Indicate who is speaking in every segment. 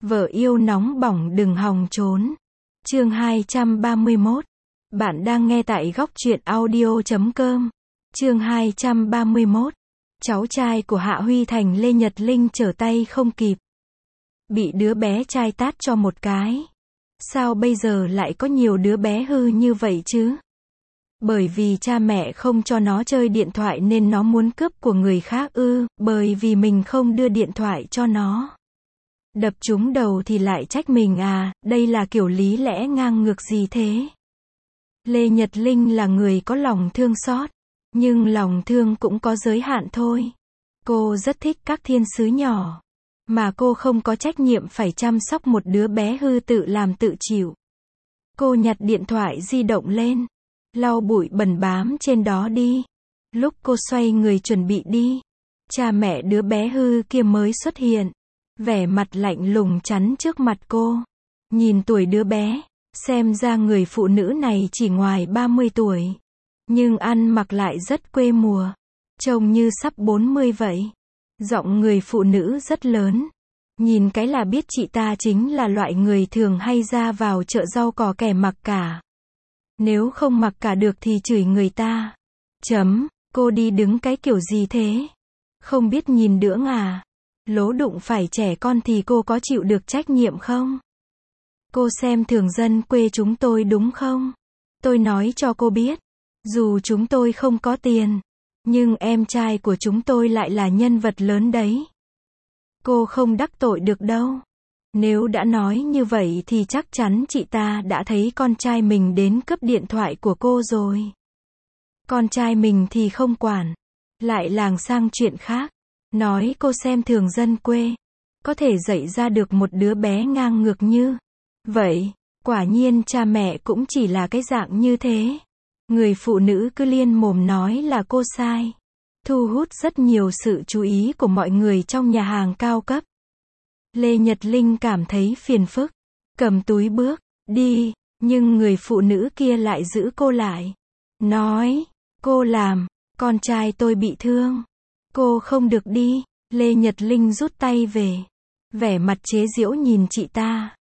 Speaker 1: Vợ yêu nóng bỏng đừng hòng trốn. Chương 231. Bạn đang nghe tại góc truyện audio.com. Chương 231. Cháu trai của Hạ Huy Thành Lê Nhật Linh trở tay không kịp. Bị đứa bé trai tát cho một cái. Sao bây giờ lại có nhiều đứa bé hư như vậy chứ? Bởi vì cha mẹ không cho nó chơi điện thoại nên nó muốn cướp của người khác ư? Bởi vì mình không đưa điện thoại cho nó. Đập trúng đầu thì lại trách mình à? Đây là kiểu lý lẽ ngang ngược gì thế? Lê Nhật Linh là người có lòng thương xót, nhưng lòng thương cũng có giới hạn thôi. Cô rất thích các thiên sứ nhỏ, mà cô không có trách nhiệm phải chăm sóc một đứa bé hư tự làm tự chịu. Cô nhặt điện thoại di động lên, lau bụi bẩn bám trên đó đi. Lúc cô xoay người chuẩn bị đi, cha mẹ đứa bé hư kia mới xuất hiện, vẻ mặt lạnh lùng chắn trước mặt cô. Nhìn tuổi đứa bé, xem ra người phụ nữ này chỉ ngoài 30 tuổi, nhưng ăn mặc lại rất quê mùa, trông như sắp 40 vậy. Giọng người phụ nữ rất lớn, nhìn cái là biết chị ta chính là loại người thường hay ra vào chợ rau cỏ kẻ mặc cả. Nếu không mặc cả được thì chửi người ta. Cô đi đứng cái kiểu gì thế? Không biết nhìn đưỡng à? Lố đụng phải trẻ con thì cô có chịu được trách nhiệm không? Cô xem thường dân quê chúng tôi đúng không? Tôi nói cho cô biết, dù chúng tôi không có tiền, nhưng em trai của chúng tôi lại là nhân vật lớn đấy. Cô không đắc tội được đâu. Nếu đã nói như vậy thì chắc chắn chị ta đã thấy con trai mình đến cướp điện thoại của cô rồi. Con trai mình thì không quản, lại làng sang chuyện khác. Nói cô xem thường dân quê, có thể dạy ra được một đứa bé ngang ngược như vậy. Quả nhiên cha mẹ cũng chỉ là cái dạng như thế. Người phụ nữ cứ liên mồm nói là cô sai, thu hút rất nhiều sự chú ý của mọi người trong nhà hàng cao cấp. Lê Nhật Linh cảm thấy phiền phức, cầm túi bước đi, nhưng người phụ nữ kia lại giữ cô lại. Nói, cô làm, con trai tôi bị thương. Cô không được đi. Lê Nhật Linh rút tay về, vẻ mặt chế giễu nhìn chị ta.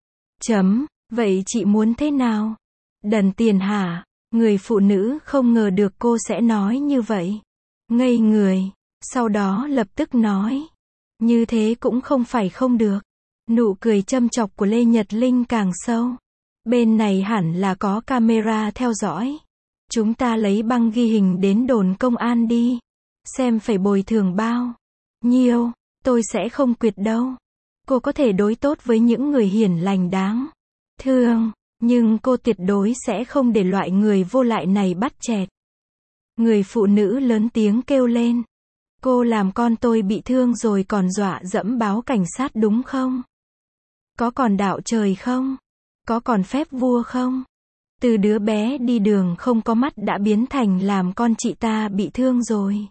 Speaker 1: Vậy chị muốn thế nào? Đần tiền hả? Người phụ nữ không ngờ được cô sẽ nói như vậy. Ngây người, sau đó lập tức nói. Như thế cũng không phải không được. Nụ cười châm chọc của Lê Nhật Linh càng sâu. Bên này hẳn là có camera theo dõi. Chúng ta lấy băng ghi hình đến đồn công an đi. Xem phải bồi thường bao nhiêu, tôi sẽ không quyệt đâu. Cô có thể đối tốt với những người hiền lành đáng thương, nhưng cô tuyệt đối sẽ không để loại người vô lại này bắt chẹt. Người phụ nữ lớn tiếng kêu lên. Cô làm con tôi bị thương rồi còn dọa dẫm báo cảnh sát đúng không? Có còn đạo trời không? Có còn phép vua không? Từ đứa bé đi đường không có mắt đã biến thành làm con chị ta bị thương rồi.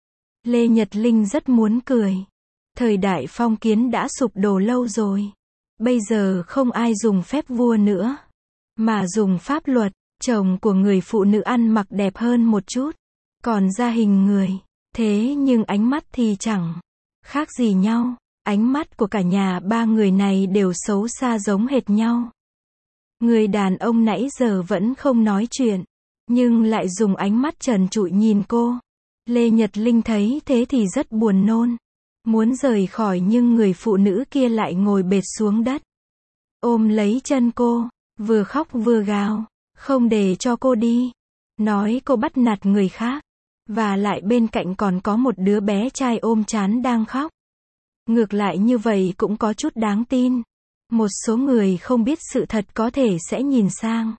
Speaker 1: Lê Nhật Linh rất muốn cười. Thời đại phong kiến đã sụp đổ lâu rồi. Bây giờ không ai dùng phép vua nữa, mà dùng pháp luật. Chồng của người phụ nữ ăn mặc đẹp hơn một chút, còn ra hình người. Thế nhưng ánh mắt thì chẳng khác gì nhau. Ánh mắt của cả nhà ba người này đều xấu xa giống hệt nhau. Người đàn ông nãy giờ vẫn không nói chuyện, nhưng lại dùng ánh mắt trần trụi nhìn cô. Lê Nhật Linh thấy thế thì rất buồn nôn, muốn rời khỏi nhưng người phụ nữ kia lại ngồi bệt xuống đất, ôm lấy chân cô, vừa khóc vừa gào, không để cho cô đi, nói cô bắt nạt người khác, và lại bên cạnh còn có một đứa bé trai ôm trán đang khóc. Ngược lại như vậy cũng có chút đáng tin. Một số người không biết sự thật có thể sẽ nhìn sang,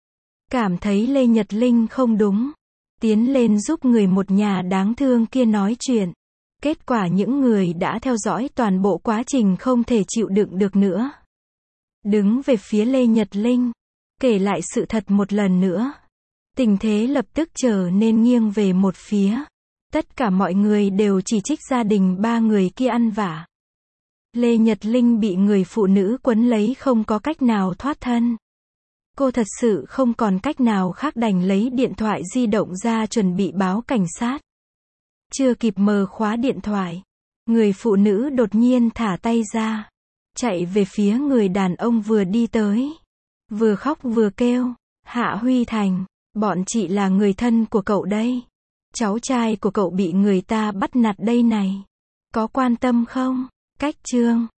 Speaker 1: cảm thấy Lê Nhật Linh không đúng, tiến lên giúp người một nhà đáng thương kia nói chuyện. Kết quả những người đã theo dõi toàn bộ quá trình không thể chịu đựng được nữa, đứng về phía Lê Nhật Linh, kể lại sự thật một lần nữa. Tình thế lập tức trở nên nghiêng về một phía. Tất cả mọi người đều chỉ trích gia đình ba người kia ăn vạ. Lê Nhật Linh bị người phụ nữ quấn lấy không có cách nào thoát thân. Cô thật sự không còn cách nào khác đành lấy điện thoại di động ra chuẩn bị báo cảnh sát. Chưa kịp mở khóa điện thoại, người phụ nữ đột nhiên thả tay ra. chạy về phía người đàn ông vừa đi tới. Vừa khóc vừa kêu, Hạ Huy Thành, bọn chị là người thân của cậu đây. Cháu trai của cậu bị người ta bắt nạt đây này. Có quan tâm không? Cách chương